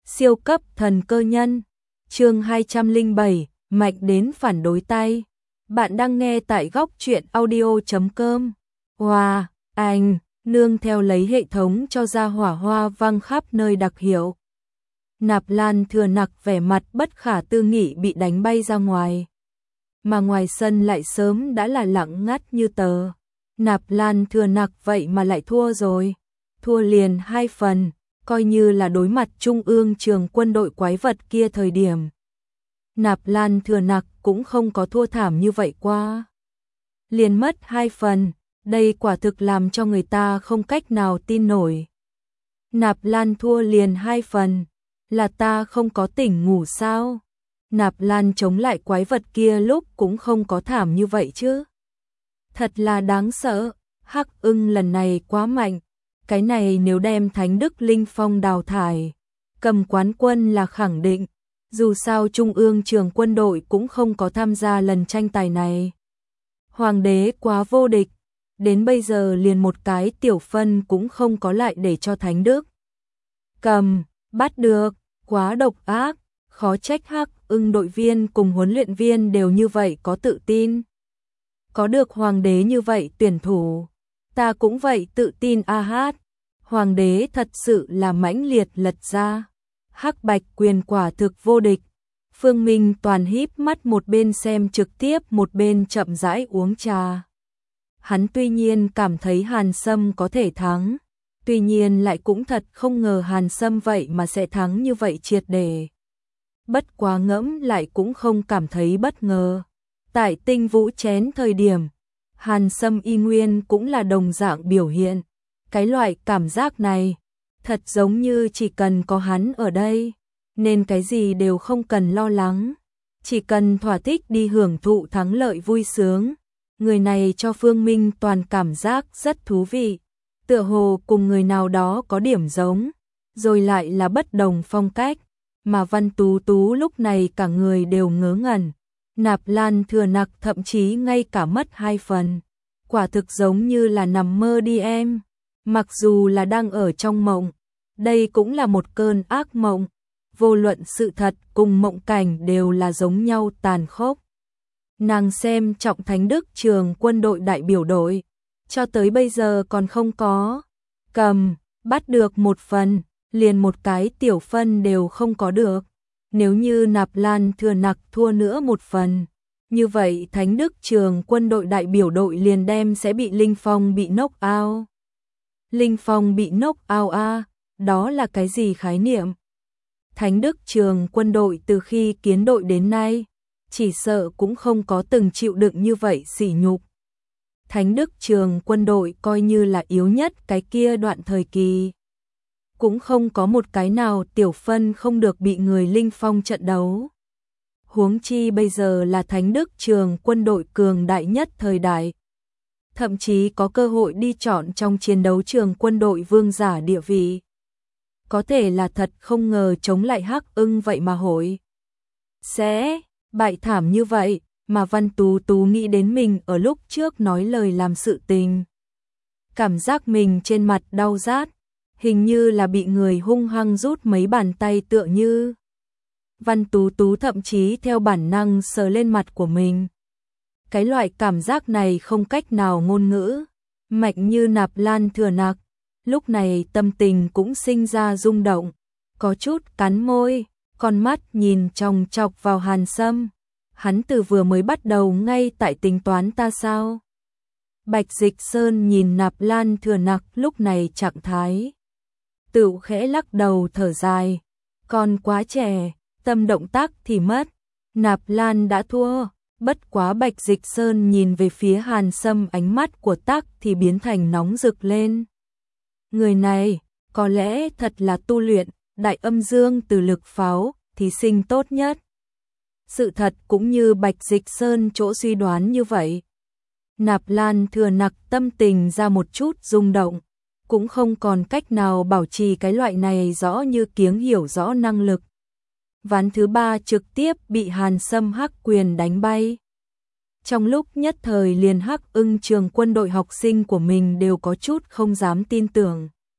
Siêu cấp thần cơ nhân. Chương 207, mạnh đến phản đối tay. Bạn đang nghe tại góc truyện audio.com. Wow, anh, nương theo lấy hệ thống cho ra hỏa hoa văng khắp nơi đặc hiệu. Nạp Lan Thừa Nặc vẻ mặt bất khả tư nghị bị đánh bay ra ngoài. Mà ngoài sân lại sớm đã là lặng ngắt như tờ. Nạp Lan Thừa Nặc vậy mà lại thua rồi. Thua liền 2 phần, coi như là đối mặt trung ương trường quân đội quái vật kia thời điểm. Nạp Lan Thừa Nặc cũng không có thua thảm như vậy qua. Liền mất 2 phần, đây quả thực làm cho người ta không cách nào tin nổi. Nạp Lan thua liền 2 phần, là ta không có tỉnh ngủ sao? Nạp Lan chống lại quái vật kia lúc cũng không có thảm như vậy chứ. Thật là đáng sợ, Hắc Ưng lần này quá mạnh, cái này nếu đem Thánh Đức Linh Phong đào thải, cầm quán quân là khẳng định, dù sao Trung ương trường quân đội cũng không có tham gia lần tranh tài này. Hoàng đế quá vô địch, đến bây giờ liền một cái tiểu phân cũng không có lại để cho Thánh Đức bắt được, quá độc ác, khó trách Hắc Ưng đội viên cùng huấn luyện viên đều như vậy có tự tin. Có được hoàng đế như vậy tuyển thủ, ta cũng vậy tự tin a hát. Hoàng đế thật sự là mãnh liệt lật ra. Hắc Bạch Quyền quả thực vô địch. Phương Minh toàn híp mắt một bên xem trực tiếp một bên chậm rãi uống trà. Hắn tuy nhiên cảm thấy Hàn Sâm có thể thắng, tuy nhiên lại cũng thật không ngờ Hàn Sâm vậy mà sẽ thắng như vậy triệt để. Bất quá ngẫm lại cũng không cảm thấy bất ngờ. Tại Tinh Vũ chén thời điểm, Hàn Sâm y nguyên cũng là đồng dạng biểu hiện. Cái loại cảm giác này, thật giống như chỉ cần có hắn ở đây, nên cái gì đều không cần lo lắng. Chỉ cần thỏa thích đi hưởng thụ thắng lợi vui sướng. Người này cho Phương Minh toàn cảm giác rất thú vị. Tựa hồ cùng người nào đó có điểm giống, rồi lại là bất đồng phong cách. Mà Văn Tú Tú lúc này cả người đều ngớ ngẩn. Nạp Lan Thừa Nặc thậm chí ngay cả mất 2 phần. Quả thực giống như là nằm mơ đi em. Mặc dù là đang ở trong mộng, đây cũng là một cơn ác mộng. Vô luận sự thật cùng mộng cảnh đều là giống nhau tàn khốc. Nàng xem trọng Thánh Đức trường quân đội đại biểu đội, cho tới bây giờ còn không có bắt được 1 phần, liền một cái tiểu phân đều không có được. Nếu như Nạp Lan Thừa Nặc thua nữa 1 phần, như vậy Thánh Đức trường quân đội đại biểu đội liền đem sẽ bị Linh Phong bị knock out. Linh Phong bị knock out a, đó là cái gì khái niệm? Thánh Đức trường quân đội từ khi kiến đội đến nay, chỉ sợ cũng không có từng chịu đựng như vậy sỉ nhục. Thánh Đức trường quân đội coi như là yếu nhất cái kia đoạn thời kỳ, cũng không có một cái nào tiểu phân không được bị người Linh Phong trận đấu. Huống chi bây giờ là Thánh Đức trường quân đội cường đại nhất thời đại. Thậm chí có cơ hội đi chọn trong chiến đấu trường quân đội vương giả địa vị. Có thể là thật không ngờ chống lại Hắc Ưng vậy mà hội sẽ bại thảm như vậy, mà Văn Tú Tú nghĩ đến mình ở lúc trước nói lời làm sự tình. Cảm giác mình trên mặt đau rát, hình như là bị người hung hăng rút mấy bàn tay tựa như. Văn Tú Tú thậm chí theo bản năng sờ lên mặt của mình. Cái loại cảm giác này không cách nào ngôn ngữ, mạnh như Nạp Lan Thừa Nặc. Lúc này tâm tình cũng sinh ra rung động, có chút cắn môi, con mắt nhìn chòng chọc vào Hàn Sâm. Hắn từ vừa mới bắt đầu ngay tại tính toán ta sao? Bạch Dịch Sơn nhìn Nạp Lan Thừa Nặc lúc này trạng thái, tựu khẽ lắc đầu thở dài, còn quá trẻ, tâm động tác thì mất, Nạp Lan đã thua. Bất quá Bạch Dịch Sơn nhìn về phía Hàn Sâm, ánh mắt của tác thì biến thành nóng rực lên. Người này, có lẽ thật là tu luyện đại âm dương từ lực pháo, thí sinh tốt nhất. Sự thật cũng như Bạch Dịch Sơn chỗ suy đoán như vậy. Nạp Lan Thừa Nặc tâm tình ra một chút rung động, cũng không còn cách nào bảo trì cái loại này rõ như kiếng hiểu rõ năng lực. Ván thứ 3 trực tiếp bị Hàn Sâm Hắc Quyền đánh bay. Trong lúc nhất thời liền Hắc Ưng trường quân đội học sinh của mình đều có chút không dám tin tưởng.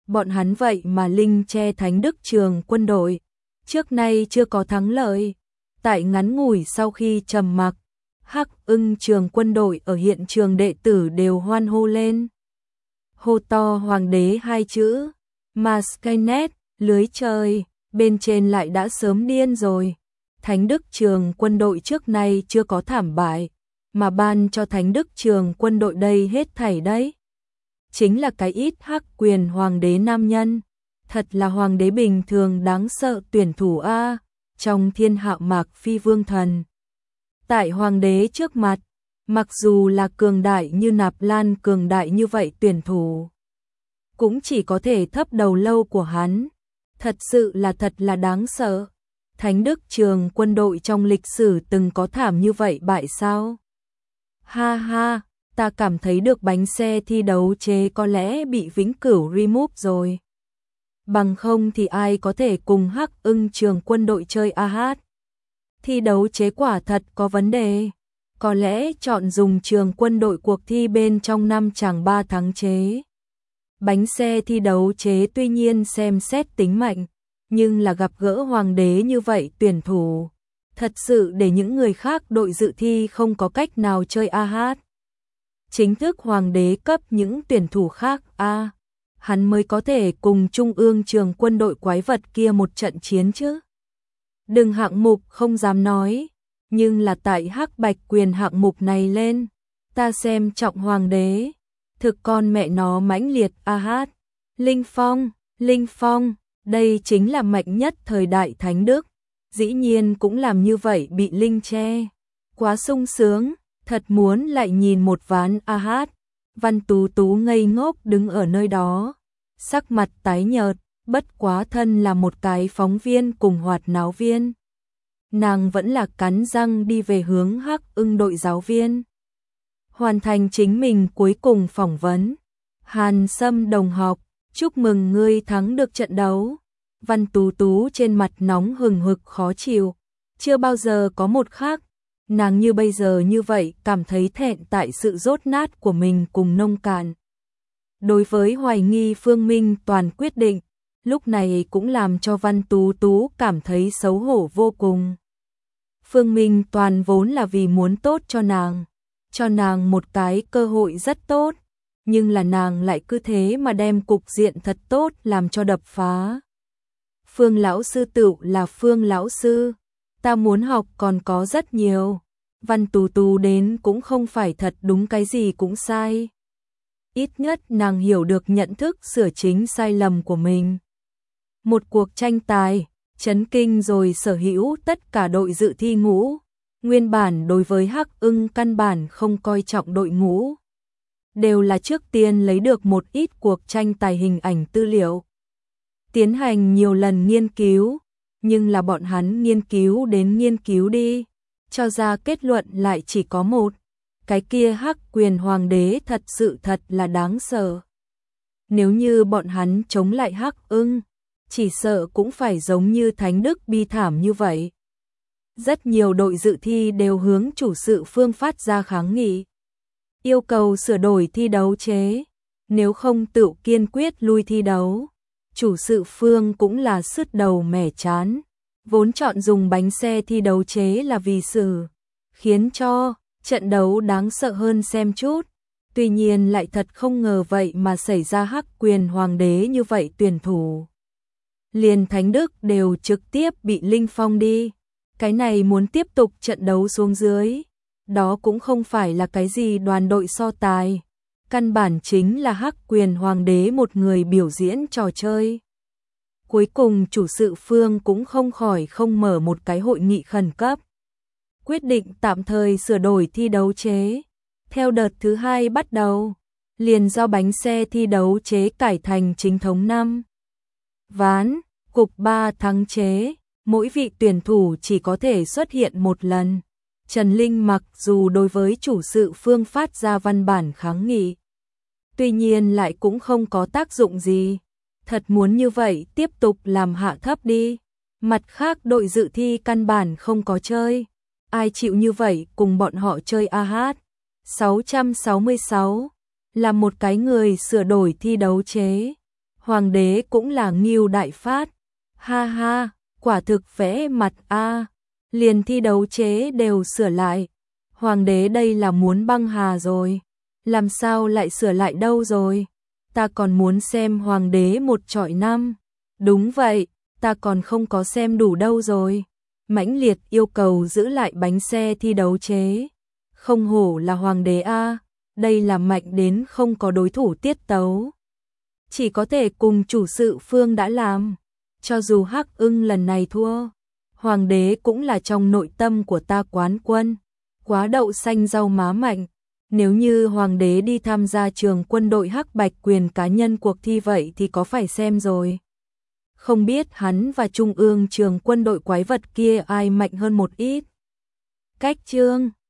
bọn hắn vậy mà Linh che Thánh Đức Trường Quân đội, trước nay chưa có thắng lợi. Tại ngắn ngủi sau khi trầm mặc, Hắc Ưng Trường Quân đội ở hiện trường đệ tử đều hoan hô lên. Hô to Hoàng đế hai chữ, mà Skynet, lưới trời, bên trên lại đã sớm điên rồi. Thánh Đức Trường Quân đội trước nay chưa có thảm bại, mà ban cho Thánh Đức Trường Quân đội đây hết thảy đấy. Chính là cái ít hắc quyền hoàng đế nam nhân, thật là hoàng đế bình thường đáng sợ tuyển thủ a, trong thiên hạ Mạc Phi Vương thần. Tại hoàng đế trước mặt, mặc dù là cường đại như Nạp Lan cường đại như vậy tuyển thủ, cũng chỉ có thể thấp đầu lâu của hắn. Thật sự là thật là đáng sợ. Thánh Đức Trường Quân đội trong lịch sử từng có thảm như vậy bại sao? Ha ha, ta cảm thấy được bánh xe thi đấu chế có lẽ bị vĩnh cửu remove rồi. Bằng không thì ai có thể cùng Hắc Ưng Trường Quân đội chơi AH. Thi đấu chế quả thật có vấn đề. Có lẽ chọn dùng trường quân đội cuộc thi bên trong năm chàng 3 tháng chế. Bánh xe thi đấu chế tuy nhiên xem xét tính mạnh, nhưng là gặp gỡ hoàng đế như vậy tuyển thủ, thật sự để những người khác đội dự thi không có cách nào chơi AH. Chính thức hoàng đế cấp những tuyển thủ khác hắn mới có thể cùng trung ương trường quân đội quái vật kia một trận chiến chứ. Đừng hạng mục không dám nói, nhưng là tại hắc bạch quyền hạng mục này lên, ta xem trọng hoàng đế, thực con mẹ nó mãnh liệt AH. Linh Phong, đây chính là mạnh nhất thời đại Thánh Đức, dĩ nhiên cũng làm như vậy bị Linh che. Quá sung sướng, thật muốn lại nhìn một ván AH. Văn Tú Tú ngây ngốc đứng ở nơi đó, sắc mặt tái nhợt, bất quá thân là một cái phóng viên cùng hoạt náo viên. Nàng vẫn là cắn răng đi về hướng Hắc Ưng đội giáo viên. Hoàn thành chính mình cuối cùng phỏng vấn. Hàn Sâm đồng học, chúc mừng ngươi thắng được trận đấu. Văn Tú Tú trên mặt nóng hừng hực khó chịu, chưa bao giờ có một khắc nàng như bây giờ như vậy cảm thấy thẹn tại sự dốt nát của mình cùng nông cạn. Đối với hoài nghi Phương Minh Toàn quyết định, lúc này cũng làm cho Văn Tú Tú cảm thấy xấu hổ vô cùng. Phương Minh Toàn vốn là vì muốn tốt cho nàng một cái cơ hội rất tốt, nhưng là nàng lại cứ thế mà đem cục diện thật tốt làm cho đập phá. Phương lão sư tựu là Phương lão sư, ta muốn học còn có rất nhiều. Văn Tú Tú đến cũng không phải thật đúng cái gì cũng sai. Ít nhất nàng hiểu được nhận thức sửa chính sai lầm của mình. Một cuộc tranh tài, chấn kinh rồi sở hữu tất cả đội dự thi ngũ. Nguyên bản đối với Hắc Ưng căn bản không coi trọng đội ngũ. Đều là trước tiên lấy được một ít cuộc tranh tài hình ảnh tư liệu. Tiến hành nhiều lần nghiên cứu, nhưng là bọn hắn nghiên cứu đến nghiên cứu đi, cho ra kết luận lại chỉ có một. Cái kia Hắc quyền hoàng đế thật sự thật là đáng sợ. Nếu như bọn hắn chống lại Hắc Ưng, chỉ sợ cũng phải giống như Thánh Đức bi thảm như vậy. Rất nhiều đội dự thi đều hướng chủ sự Phương phát ra kháng nghị, yêu cầu sửa đổi thi đấu chế, nếu không tự kiên quyết lui thi đấu. Chủ sự Phương cũng là sứt đầu mẻ chán, vốn chọn dùng bánh xe thi đấu chế là vì sự khiến cho trận đấu đáng sợ hơn xem chút. Tuy nhiên lại thật không ngờ vậy mà xảy ra Hắc quyền hoàng đế như vậy tuyển thủ. Liền Thánh Đức đều trực tiếp bị Linh Phong đi. Cái này muốn tiếp tục trận đấu xuống dưới, đó cũng không phải là cái gì đoàn đội so tài. Căn bản chính là Hắc quyền hoàng đế một người biểu diễn trò chơi. Cuối cùng chủ sự Phương cũng không khỏi không mở một cái hội nghị khẩn cấp, quyết định tạm thời sửa đổi thi đấu chế. Theo đợt thứ 2 bắt đầu, liền do bánh xe thi đấu chế cải thành chính thống 5 ván, cục 3 thắng chế, mỗi vị tuyển thủ chỉ có thể xuất hiện một lần. Trần Linh mặc dù đối với chủ sự Phương phát ra văn bản kháng nghị, tuy nhiên lại cũng không có tác dụng gì. Thật muốn như vậy tiếp tục làm hạ thấp đi. Mặt khác đội dự thi căn bản không có chơi. Ai chịu như vậy cùng bọn họ chơi AH. 666 là một cái người sửa đổi thi đấu chế. Hoàng đế cũng là Ngưu đại phát. Ha ha, quả thực vẽ mặt a. Liền thi đấu chế đều sửa lại. Hoàng đế đây là muốn băng hà rồi. Làm sao lại sửa lại đâu rồi? Ta còn muốn xem hoàng đế 1-5. Đúng vậy, ta còn không có xem đủ đâu rồi. Mãnh liệt yêu cầu giữ lại bánh xe thi đấu chế. Không hổ là hoàng đế a, đây là mạnh đến không có đối thủ tiết tấu. Chỉ có thể cùng chủ sự Phương đã làm. Cho dù Hắc Ưng lần này thua, hoàng đế cũng là trong nội tâm của ta quán quân. Quá đậu xanh rau má mạnh. Nếu như hoàng đế đi tham gia trường quân đội hắc bạch quyền cá nhân cuộc thi vậy thì có phải xem rồi. Không biết hắn và trung ương trường quân đội quái vật kia ai mạnh hơn một ít. Cách chương